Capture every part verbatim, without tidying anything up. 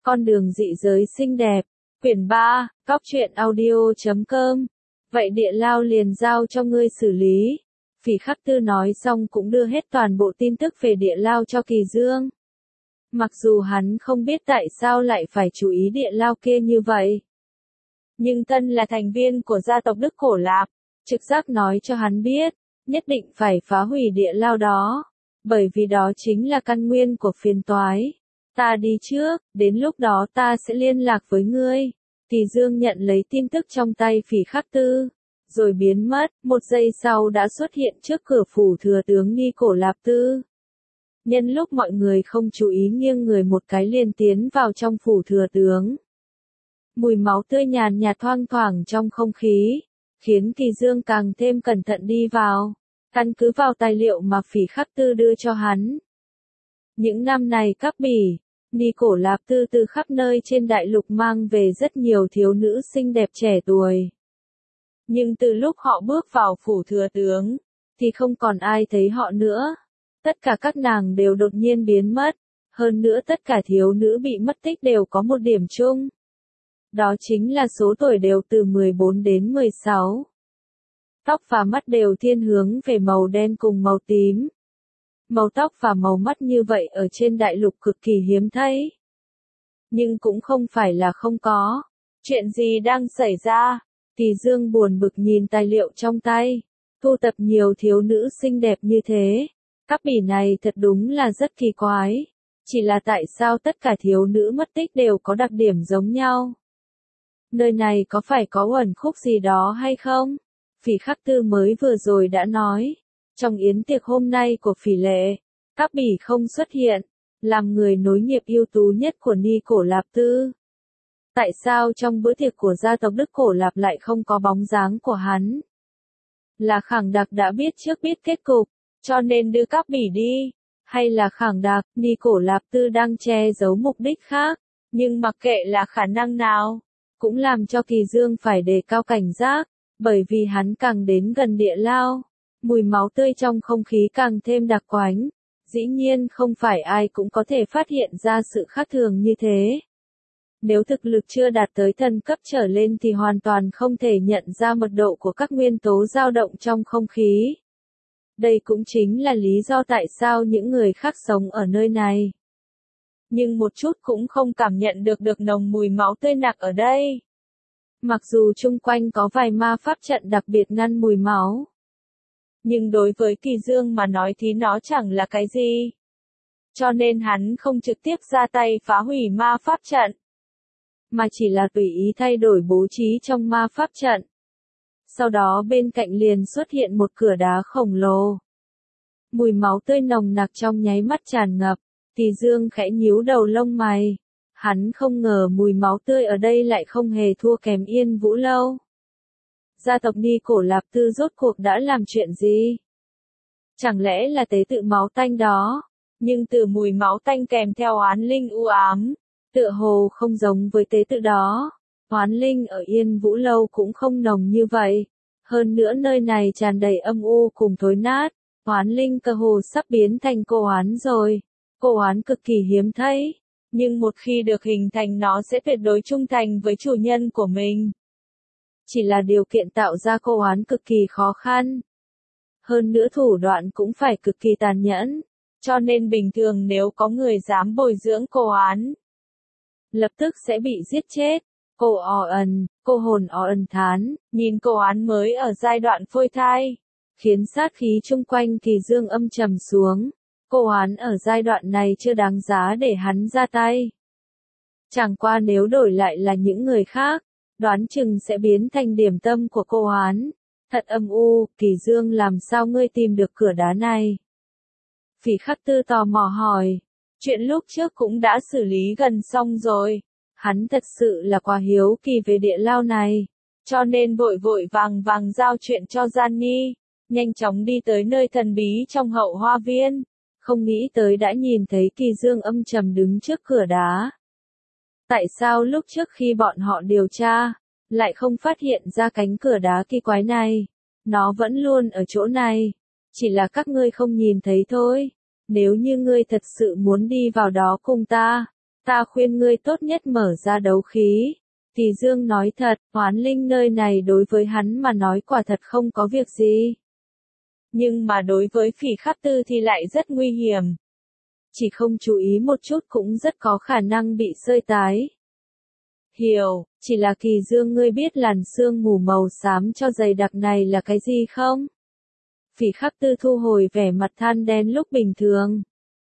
Con đường dị giới xinh đẹp. Quyển ba, cóc truyện audio chấm com. Vậy địa lao liền giao cho ngươi xử lý. Phỉ Khắc Tư nói xong cũng đưa hết toàn bộ tin tức về địa lao cho Kỳ Dương. Mặc dù hắn không biết tại sao lại phải chú ý địa lao kia như vậy. Nhưng Tân là thành viên của gia tộc Đức Cổ Lạp, trực giác nói cho hắn biết, nhất định phải phá hủy địa lao đó. Bởi vì đó chính là căn nguyên của phiền toái. Ta đi trước, đến lúc đó ta sẽ liên lạc với ngươi. Kỳ Dương nhận lấy tin tức trong tay Phỉ Khắc Tư, rồi biến mất, một giây sau đã xuất hiện trước cửa phủ thừa tướng Nghi Cổ Lạp Tư. Nhân lúc mọi người không chú ý nghiêng người một cái liền tiến vào trong phủ thừa tướng. Mùi máu tươi nhàn nhạt thoang thoảng trong không khí, khiến Kỳ Dương càng thêm cẩn thận đi vào, căn cứ vào tài liệu mà Phỉ Khắc Tư đưa cho hắn. Những năm này các bỉ, Nghi Cổ Lạp Tư từ khắp nơi trên đại lục mang về rất nhiều thiếu nữ xinh đẹp trẻ tuổi. Nhưng từ lúc họ bước vào phủ thừa tướng, thì không còn ai thấy họ nữa. Tất cả các nàng đều đột nhiên biến mất, hơn nữa tất cả thiếu nữ bị mất tích đều có một điểm chung. Đó chính là số tuổi đều từ mười bốn đến mười sáu. Tóc và mắt đều thiên hướng về màu đen cùng màu tím. Màu tóc và màu mắt như vậy ở trên đại lục cực kỳ hiếm thấy. Nhưng cũng không phải là không có. Chuyện gì đang xảy ra? Kỳ Dương buồn bực nhìn tài liệu trong tay. Thu tập nhiều thiếu nữ xinh đẹp như thế. Các bỉ này thật đúng là rất kỳ quái. Chỉ là tại sao tất cả thiếu nữ mất tích đều có đặc điểm giống nhau? Nơi này có phải có uẩn khúc gì đó hay không? Phỉ Khắc Tư mới vừa rồi đã nói. Trong yến tiệc hôm nay của Phỉ Lệ, các bỉ không xuất hiện, làm người nối nghiệp ưu tú nhất của Nghi Cổ Lạp Tư. Tại sao trong bữa tiệc của gia tộc Đức Cổ Lạp lại không có bóng dáng của hắn? Là Khảng Đặc đã biết trước biết kết cục, cho nên đưa các bỉ đi, hay là Khảng Đặc, Nghi Cổ Lạp Tư đang che giấu mục đích khác, nhưng mặc kệ là khả năng nào, cũng làm cho Kỳ Dương phải đề cao cảnh giác, bởi vì hắn càng đến gần địa lao, mùi máu tươi trong không khí càng thêm đặc quánh. Dĩ nhiên không phải ai cũng có thể phát hiện ra sự khác thường như thế. Nếu thực lực chưa đạt tới thần cấp trở lên thì hoàn toàn không thể nhận ra mật độ của các nguyên tố dao động trong không khí. Đây cũng chính là lý do tại sao những người khác sống ở nơi này. Nhưng một chút cũng không cảm nhận được được nồng mùi máu tươi nặc ở đây. Mặc dù chung quanh có vài ma pháp trận đặc biệt ngăn mùi máu. Nhưng đối với Kỳ Dương mà nói thì nó chẳng là cái gì. Cho nên hắn không trực tiếp ra tay phá hủy ma pháp trận. Mà chỉ là tùy ý thay đổi bố trí trong ma pháp trận. Sau đó bên cạnh liền xuất hiện một cửa đá khổng lồ. Mùi máu tươi nồng nặc trong nháy mắt tràn ngập. Kỳ Dương khẽ nhíu đầu lông mày. Hắn không ngờ mùi máu tươi ở đây lại không hề thua kém Yên Vũ Lâu. Gia tộc Nghi Cổ Lạp Tư rốt cuộc đã làm chuyện gì? Chẳng lẽ là tế tự máu tanh đó? Nhưng từ mùi máu tanh kèm theo oán linh u ám, tựa hồ không giống với tế tự đó. Oán linh ở Yên Vũ Lâu cũng không nồng như vậy. Hơn nữa nơi này tràn đầy âm u cùng thối nát. Oán linh cơ hồ sắp biến thành cô oán rồi. Cô oán cực kỳ hiếm thấy. Nhưng một khi được hình thành nó sẽ tuyệt đối trung thành với chủ nhân của mình. Chỉ là điều kiện tạo ra cô oán cực kỳ khó khăn. Hơn nữa thủ đoạn cũng phải cực kỳ tàn nhẫn. Cho nên bình thường nếu có người dám bồi dưỡng cô oán, lập tức sẽ bị giết chết. Cô ò ẩn, cô hồn ò ẩn thán, nhìn cô oán mới ở giai đoạn phôi thai, khiến sát khí chung quanh Kỳ Dương âm trầm xuống. Cô oán ở giai đoạn này chưa đáng giá để hắn ra tay. Chẳng qua nếu đổi lại là những người khác, đoán chừng sẽ biến thành điểm tâm của cô oán. Thật âm u, Kỳ Dương làm sao ngươi tìm được cửa đá này? Phỉ Khắc Tư tò mò hỏi. Chuyện lúc trước cũng đã xử lý gần xong rồi. Hắn thật sự là quá hiếu kỳ về địa lao này. Cho nên vội vội vàng vàng giao chuyện cho Gianni. Nhanh chóng đi tới nơi thần bí trong hậu hoa viên. Không nghĩ tới đã nhìn thấy Kỳ Dương âm trầm đứng trước cửa đá. Tại sao lúc trước khi bọn họ điều tra, lại không phát hiện ra cánh cửa đá kỳ quái này? Nó vẫn luôn ở chỗ này. Chỉ là các ngươi không nhìn thấy thôi. Nếu như ngươi thật sự muốn đi vào đó cùng ta, Ta khuyên ngươi tốt nhất mở ra đấu khí. Kỳ Dương nói thật, oán linh nơi này đối với hắn mà nói quả thật không có việc gì. Nhưng mà đối với Phỉ Khắc Tư thì lại rất nguy hiểm. Chỉ không chú ý một chút cũng rất có khả năng bị sơi tái. Hiểu, chỉ là Kỳ Dương ngươi biết làn sương mù màu xám cho dày đặc này là cái gì không? Phỉ Khắc Tư thu hồi vẻ mặt than đen lúc bình thường.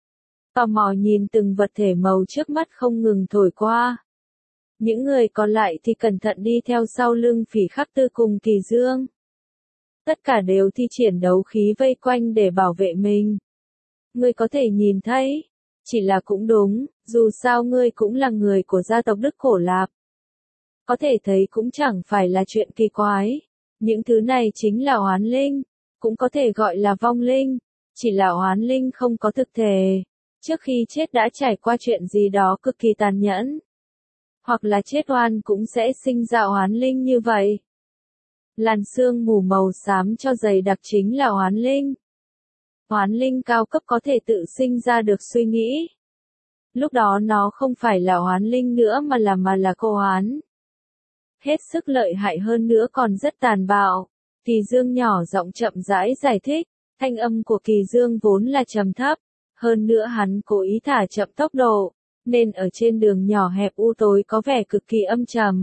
Tò mò nhìn từng vật thể màu trước mắt không ngừng thổi qua. Những người còn lại thì cẩn thận đi theo sau lưng Phỉ Khắc Tư cùng Kỳ Dương. Tất cả đều thi triển đấu khí vây quanh để bảo vệ mình. Ngươi có thể nhìn thấy, chỉ là cũng đúng, dù sao ngươi cũng là người của gia tộc Đức Cổ Lạp. Có thể thấy cũng chẳng phải là chuyện kỳ quái. Những thứ này chính là oán linh, cũng có thể gọi là vong linh, chỉ là oán linh không có thực thể. Trước khi chết đã trải qua chuyện gì đó cực kỳ tàn nhẫn. Hoặc là chết oan cũng sẽ sinh ra oán linh như vậy. Làn sương mù màu xám cho dày đặc chính là oán linh. Oán linh cao cấp có thể tự sinh ra được suy nghĩ. Lúc đó nó không phải là oán linh nữa mà là mà là cô oán. Hết sức lợi hại hơn nữa còn rất tàn bạo. Kỳ Dương nhỏ giọng chậm rãi giải thích, thanh âm của Kỳ Dương vốn là trầm thấp, hơn nữa hắn cố ý thả chậm tốc độ, nên ở trên đường nhỏ hẹp u tối có vẻ cực kỳ âm trầm.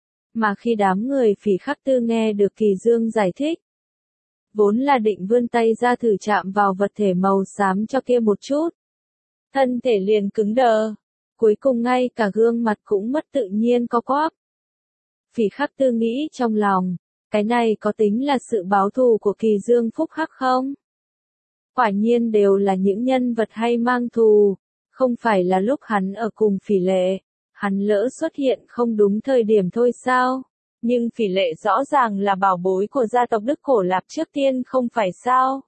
Mà khi đám người Phỉ Khắc Tư nghe được Kỳ Dương giải thích, vốn là định vươn tay ra thử chạm vào vật thể màu xám cho kia một chút. Thân thể liền cứng đờ, cuối cùng ngay cả gương mặt cũng mất tự nhiên co quắp. Phỉ Khắc Tư nghĩ trong lòng, cái này có tính là sự báo thù của Kỳ Dương phúc hắc không? Quả nhiên đều là những nhân vật hay mang thù, không phải là lúc hắn ở cùng Phỉ Lệ, hắn lỡ xuất hiện không đúng thời điểm thôi sao? Nhưng Phỉ Lệ rõ ràng là bảo bối của gia tộc Đức Cổ Lạp trước tiên không phải sao?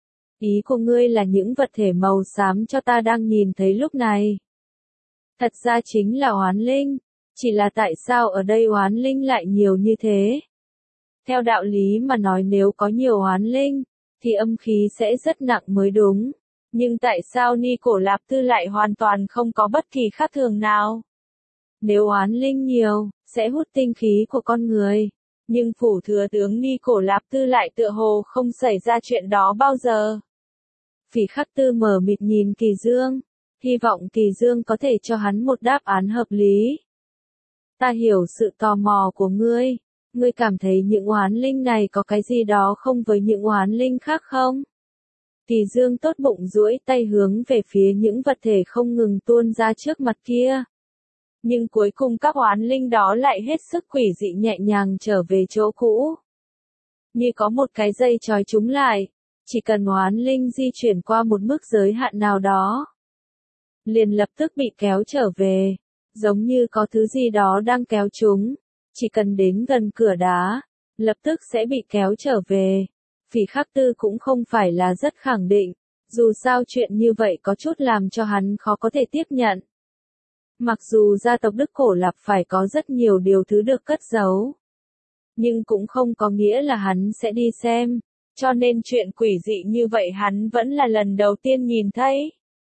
Ý của ngươi là những vật thể màu xám cho ta đang nhìn thấy lúc này. Thật ra chính là oán linh, chỉ là tại sao ở đây oán linh lại nhiều như thế? Theo đạo lý mà nói nếu có nhiều oán linh, thì âm khí sẽ rất nặng mới đúng. Nhưng tại sao Ni Cổ Lạp Tư lại hoàn toàn không có bất kỳ khác thường nào? Nếu oán linh nhiều, sẽ hút tinh khí của con người. Nhưng phủ thừa tướng Ni Cổ Lạp Tư lại tựa hồ không xảy ra chuyện đó bao giờ. Phỉ Khắc Tư mờ mịt nhìn Kỳ Dương, hy vọng Kỳ Dương có thể cho hắn một đáp án hợp lý. Ta hiểu sự tò mò của ngươi. Ngươi cảm thấy những oán linh này có cái gì đó không với những oán linh khác không? Kỳ Dương tốt bụng duỗi tay hướng về phía những vật thể không ngừng tuôn ra trước mặt kia. Nhưng cuối cùng các oán linh đó lại hết sức quỷ dị nhẹ nhàng trở về chỗ cũ. Như có một cái dây trói chúng lại, chỉ cần oán linh di chuyển qua một mức giới hạn nào đó, liền lập tức bị kéo trở về, giống như có thứ gì đó đang kéo chúng. Chỉ cần đến gần cửa đá, lập tức sẽ bị kéo trở về. Phỉ Khắc Tư cũng không phải là rất khẳng định, dù sao chuyện như vậy có chút làm cho hắn khó có thể tiếp nhận. Mặc dù gia tộc Đức Cổ Lạp phải có rất nhiều điều thứ được cất giấu, nhưng cũng không có nghĩa là hắn sẽ đi xem, cho nên chuyện quỷ dị như vậy hắn vẫn là lần đầu tiên nhìn thấy.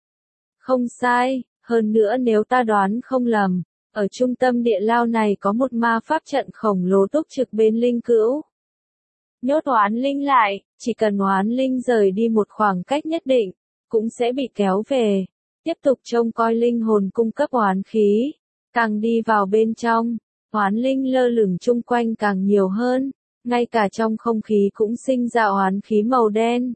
Không sai, hơn nữa nếu ta đoán không lầm, ở trung tâm địa lao này có một ma pháp trận khổng lồ túc trực bên linh cữu. Nhốt oán linh lại, chỉ cần oán linh rời đi một khoảng cách nhất định, cũng sẽ bị kéo về. Tiếp tục trông coi linh hồn cung cấp oán khí. Càng đi vào bên trong, oán linh lơ lửng chung quanh càng nhiều hơn. Ngay cả trong không khí cũng sinh ra oán khí màu đen.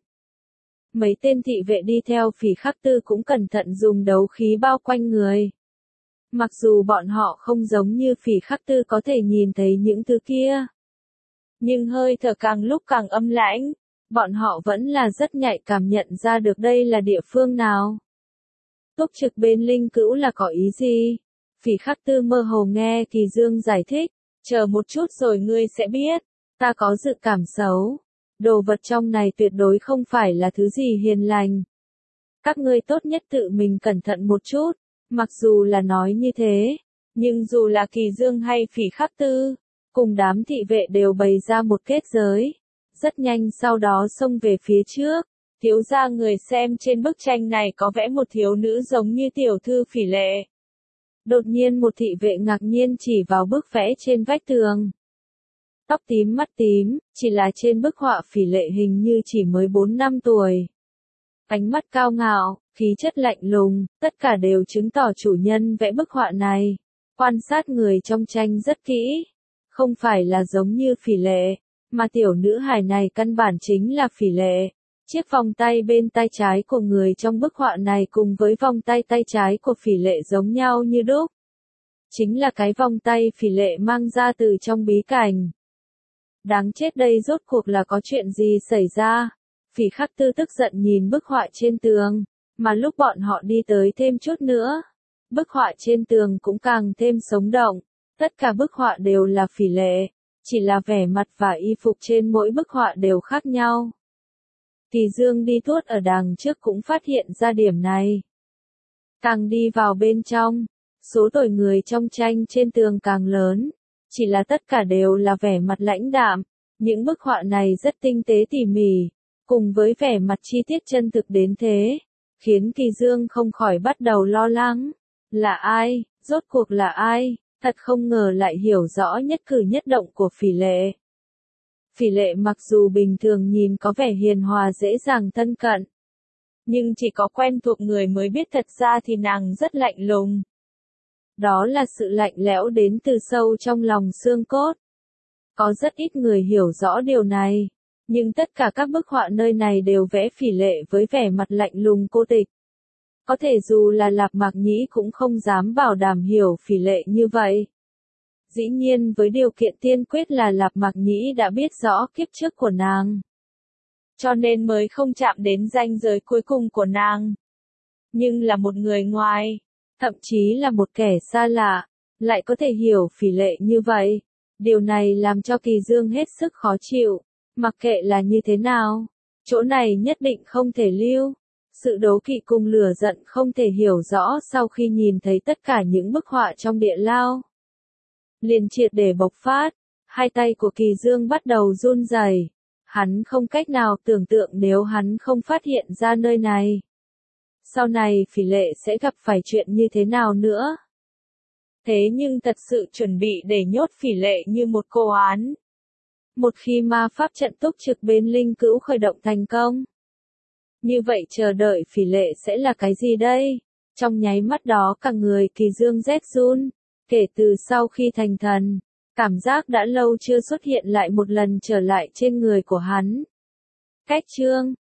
Mấy tên thị vệ đi theo Phỉ Khắc Tư cũng cẩn thận dùng đấu khí bao quanh người. Mặc dù bọn họ không giống như Phỉ Khắc Tư có thể nhìn thấy những thứ kia, nhưng hơi thở càng lúc càng âm lãnh, bọn họ vẫn là rất nhạy cảm nhận ra được đây là địa phương nào. Túc trực bên linh cữu là có ý gì? Phỉ Khắc Tư mơ hồ nghe Kỳ Dương giải thích, chờ một chút rồi ngươi sẽ biết, ta có dự cảm xấu. Đồ vật trong này tuyệt đối không phải là thứ gì hiền lành. Các ngươi tốt nhất tự mình cẩn thận một chút. Mặc dù là nói như thế, nhưng dù là Kỳ Dương hay Phỉ Khắc Tư, cùng đám thị vệ đều bày ra một kết giới. Rất nhanh sau đó xông về phía trước, thiếu gia người xem trên bức tranh này có vẽ một thiếu nữ giống như tiểu thư Phỉ Lệ. Đột nhiên một thị vệ ngạc nhiên chỉ vào bức vẽ trên vách tường. Tóc tím mắt tím, chỉ là trên bức họa Phỉ Lệ hình như chỉ mới bốn năm tuổi. Ánh mắt cao ngạo, khí chất lạnh lùng, tất cả đều chứng tỏ chủ nhân vẽ bức họa này. Quan sát người trong tranh rất kỹ. Không phải là giống như Phỉ Lệ, mà tiểu nữ hài này căn bản chính là Phỉ Lệ. Chiếc vòng tay bên tay trái của người trong bức họa này cùng với vòng tay tay trái của Phỉ Lệ giống nhau như đúc. Chính là cái vòng tay Phỉ Lệ mang ra từ trong bí cảnh. Đáng chết, đây rốt cuộc là có chuyện gì xảy ra? Phỉ Khắc Tư tức giận nhìn bức họa trên tường, mà lúc bọn họ đi tới thêm chút nữa, bức họa trên tường cũng càng thêm sống động. Tất cả bức họa đều là Phỉ Lệ, chỉ là vẻ mặt và y phục trên mỗi bức họa đều khác nhau. Kỳ Dương đi tuốt ở đằng trước cũng phát hiện ra điểm này. Càng đi vào bên trong, số tuổi người trong tranh trên tường càng lớn, chỉ là tất cả đều là vẻ mặt lãnh đạm. Những bức họa này rất tinh tế tỉ mỉ, cùng với vẻ mặt chi tiết chân thực đến thế, khiến Kỳ Dương không khỏi bắt đầu lo lắng. Là ai? Rốt cuộc là ai? Thật không ngờ lại hiểu rõ nhất cử nhất động của Phỉ Lệ. Phỉ Lệ mặc dù bình thường nhìn có vẻ hiền hòa dễ dàng thân cận, nhưng chỉ có quen thuộc người mới biết thật ra thì nàng rất lạnh lùng. Đó là sự lạnh lẽo đến từ sâu trong lòng xương cốt. Có rất ít người hiểu rõ điều này, nhưng tất cả các bức họa nơi này đều vẽ Phỉ Lệ với vẻ mặt lạnh lùng cô tịch. Có thể dù là Lạp Mạc Nhĩ cũng không dám bảo đảm hiểu Phỉ Lệ như vậy. Dĩ nhiên với điều kiện tiên quyết là Lạp Mạc Nhĩ đã biết rõ kiếp trước của nàng, cho nên mới không chạm đến ranh giới cuối cùng của nàng. Nhưng là một người ngoài, thậm chí là một kẻ xa lạ, lại có thể hiểu Phỉ Lệ như vậy. Điều này làm cho Kỳ Dương hết sức khó chịu. Mặc kệ là như thế nào, chỗ này nhất định không thể lưu. Sự đố kỵ cùng lửa giận không thể hiểu rõ sau khi nhìn thấy tất cả những bức họa trong địa lao. Liền triệt để bộc phát, hai tay của Kỳ Dương bắt đầu run rẩy. Hắn không cách nào tưởng tượng nếu hắn không phát hiện ra nơi này, sau này Phỉ Lệ sẽ gặp phải chuyện như thế nào nữa. Thế nhưng thật sự chuẩn bị để nhốt Phỉ Lệ như một cô án. Một khi ma pháp trận túc trực bên linh cữu khởi động thành công, như vậy chờ đợi Phỉ Lệ sẽ là cái gì đây? Trong nháy mắt đó cả người Kỳ Dương rét run. Kể từ sau khi thành thần, cảm giác đã lâu chưa xuất hiện lại một lần trở lại trên người của hắn. Cách chương